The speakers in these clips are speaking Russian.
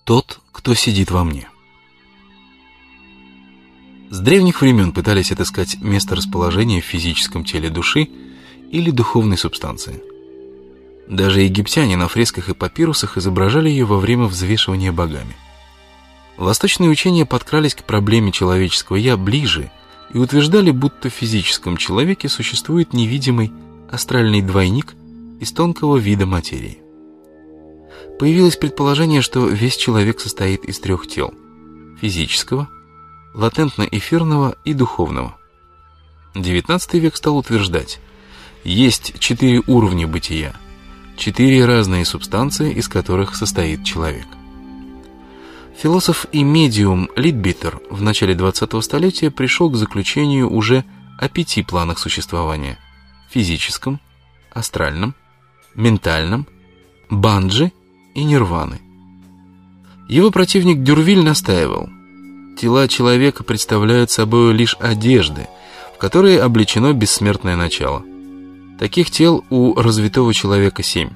Тот, кто сидит во мне. С древних времен пытались отыскать место расположения в физическом теле души или духовной субстанции. Даже египтяне на фресках и папирусах изображали ее во время взвешивания богами. Восточные учения подкрались к проблеме человеческого «я» ближе и утверждали, будто в физическом человеке существует невидимый астральный двойник из тонкого вида материи. Появилось предположение, что весь человек состоит из 3 тел – физического, латентно-эфирного и духовного. XIX век стал утверждать, есть 4 уровня бытия, 4 разные субстанции, из которых состоит человек. Философ и медиум Литбитер в начале 20-го столетия пришел к заключению уже о 5 планах существования – физическом, астральном, ментальном, банджи и нирваны. Его противник Дюрвиль настаивал, тела человека представляют собой лишь одежды, в которые облечено бессмертное начало. Таких тел у развитого человека 7.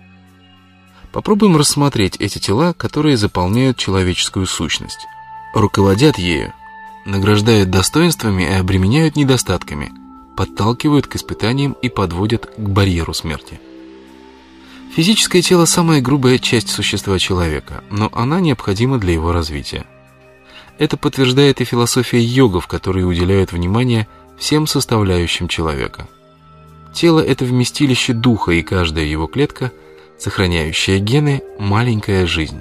Попробуем рассмотреть эти тела, которые заполняют человеческую сущность, руководят ею, награждают достоинствами и обременяют недостатками, подталкивают к испытаниям и подводят к барьеру смерти. Физическое тело – самая грубая часть существа человека, но она необходима для его развития. Это подтверждает и философия йогов, которые уделяют внимание всем составляющим человека. Тело – это вместилище духа, и каждая его клетка, сохраняющая гены, маленькая жизнь.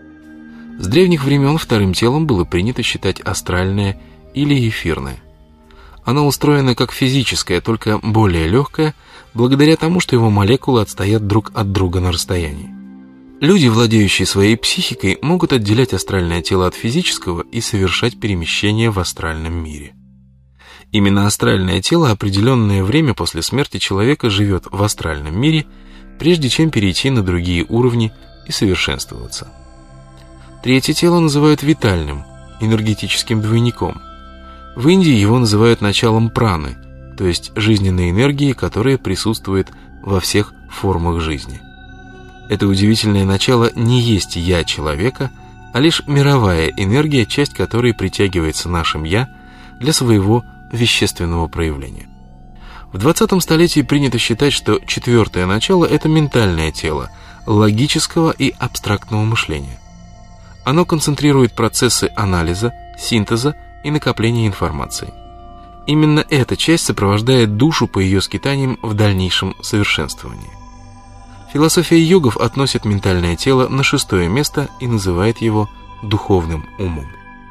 С древних времен вторым телом было принято считать астральное или эфирное. Оно устроено как физическое, только более легкое, благодаря тому, что его молекулы отстоят друг от друга на расстоянии. Люди, владеющие своей психикой, могут отделять астральное тело от физического и совершать перемещения в астральном мире. Именно астральное тело определенное время после смерти человека живет в астральном мире, прежде чем перейти на другие уровни и совершенствоваться. Третье тело называют витальным, энергетическим двойником. В Индии его называют началом праны, то есть жизненной энергии, которая присутствует во всех формах жизни. Это удивительное начало не есть «я» человека, а лишь мировая энергия, часть которой притягивается нашим «я» для своего вещественного проявления. В 20 столетии принято считать, что 4-е начало – это ментальное тело, логического и абстрактного мышления. Оно концентрирует процессы анализа, синтеза и накопления информации. Именно эта часть сопровождает душу по ее скитаниям в дальнейшем совершенствовании. Философия йогов относит ментальное тело на 6-е место и называет его духовным умом.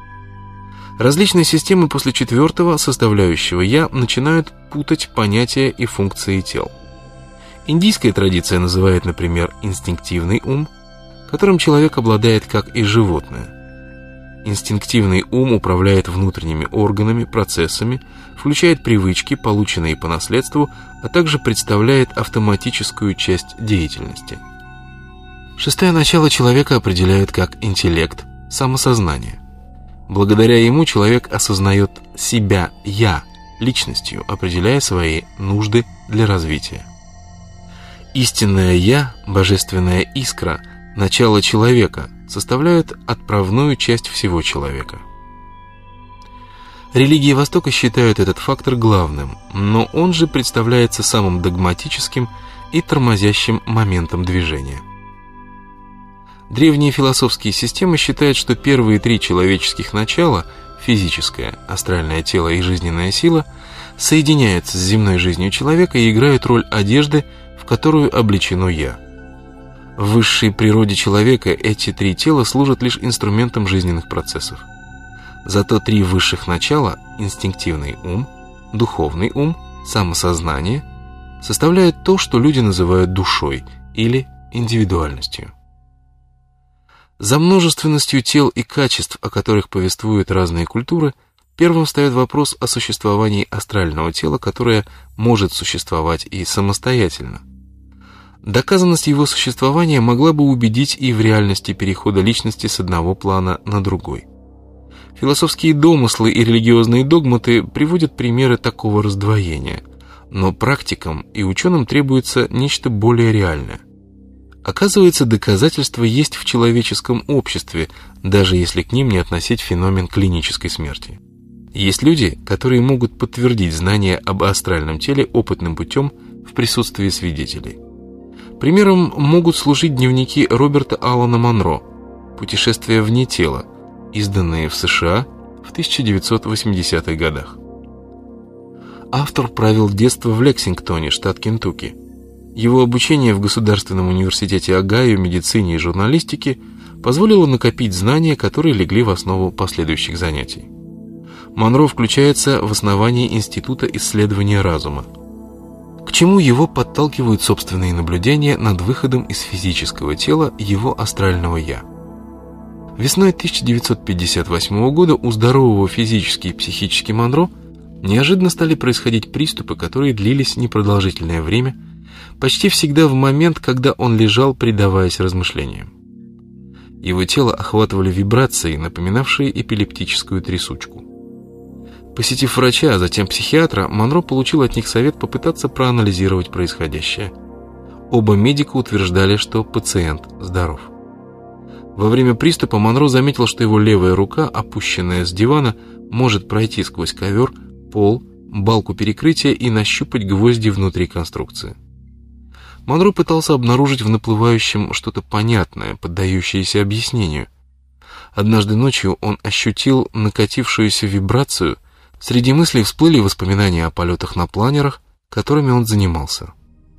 Различные системы после 4-го составляющего «я» начинают путать понятия и функции тел. Индийская традиция называет, например, инстинктивный ум, которым человек обладает как и животное. Инстинктивный ум управляет внутренними органами, процессами, включает привычки, полученные по наследству, а также представляет автоматическую часть деятельности. 6-е начало человека определяют как интеллект, самосознание. Благодаря ему человек осознает себя «я» личностью, определяя свои нужды для развития. Истинное «я», божественная искра, начало человека, составляют отправную часть всего человека. Религии Востока считают этот фактор главным, но он же представляется самым догматическим и тормозящим моментом движения. Древние философские системы считают, что первые 3 человеческих начала – физическое, астральное тело и жизненная сила – соединяются с земной жизнью человека и играют роль одежды, в которую облечено «я». В высшей природе человека эти 3 тела служат лишь инструментом жизненных процессов. Зато 3 высших начала – инстинктивный ум, духовный ум, самосознание – составляют то, что люди называют душой или индивидуальностью. За множественностью тел и качеств, о которых повествуют разные культуры, первым встает вопрос о существовании астрального тела, которое может существовать и самостоятельно. Доказанность его существования могла бы убедить и в реальности перехода личности с одного плана на другой. Философские домыслы и религиозные догматы приводят примеры такого раздвоения, но практикам и ученым требуется нечто более реальное. Оказывается, доказательства есть в человеческом обществе, даже если к ним не относить феномен клинической смерти. Есть люди, которые могут подтвердить знания об астральном теле опытным путем в присутствии свидетелей. Примером могут служить дневники Роберта Алана Монро «Путешествия вне тела», изданные в США в 1980-х годах. Автор провел детство в Лексингтоне, штат Кентукки. Его обучение в Государственном университете Огайо медицине и журналистике позволило накопить знания, которые легли в основу последующих занятий. Монро включается в основание Института исследования разума. К чему его подталкивают собственные наблюдения над выходом из физического тела его астрального «я». Весной 1958 года у здорового физически и психически Монро неожиданно стали происходить приступы, которые длились непродолжительное время, почти всегда в момент, когда он лежал, предаваясь размышлениям. Его тело охватывали вибрации, напоминавшие эпилептическую трясучку. Посетив врача, а затем психиатра, Монро получил от них совет попытаться проанализировать происходящее. Оба медика утверждали, что пациент здоров. Во время приступа Монро заметил, что его левая рука, опущенная с дивана, может пройти сквозь ковер, пол, балку перекрытия и нащупать гвозди внутри конструкции. Монро пытался обнаружить в наплывающем что-то понятное, поддающееся объяснению. Однажды ночью он ощутил накатившуюся вибрацию, среди мыслей всплыли воспоминания о полетах на планерах, которыми он занимался.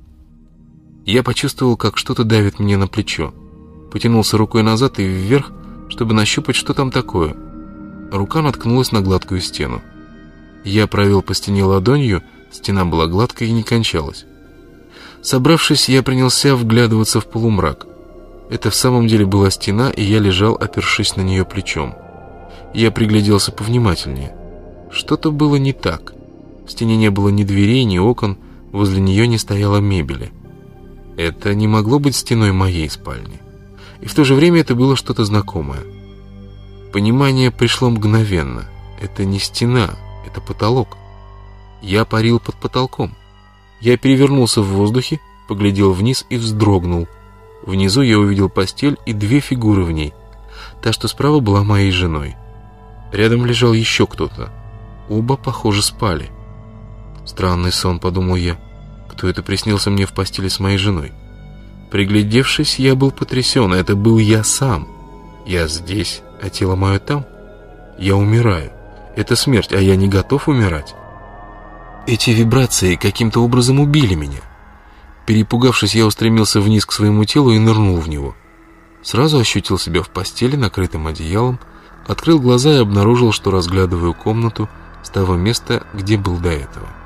Я почувствовал, как что-то давит мне на плечо. Потянулся рукой назад и вверх, чтобы нащупать, что там такое. Рука наткнулась на гладкую стену. Я провел по стене ладонью, стена была гладкой и не кончалась. Собравшись, я принялся вглядываться в полумрак. Это в самом деле была стена, и я лежал, опершись на нее плечом. Я пригляделся повнимательнее. Что-то было не так. В стене не было ни дверей, ни окон, возле нее не стояло мебели. Это не могло быть стеной моей спальни. И в то же время это было что-то знакомое. Понимание пришло мгновенно. Это не стена, это потолок. Я парил под потолком. Я перевернулся в воздухе, поглядел вниз и вздрогнул. Внизу я увидел постель и две фигуры в ней. Та, что справа, была моей женой. Рядом лежал еще кто-то. Оба, похоже, спали. Странный сон, подумал я. Кто это приснился мне в постели с моей женой? Приглядевшись, я был потрясен. Это был я сам. Я здесь, а тело мое там. Я умираю. Это смерть, а я не готов умирать. Эти вибрации каким-то образом убили меня. Перепугавшись, я устремился вниз к своему телу и нырнул в него. Сразу ощутил себя в постели, накрытым одеялом, открыл глаза и обнаружил, что разглядываю комнату с того места, где был до этого.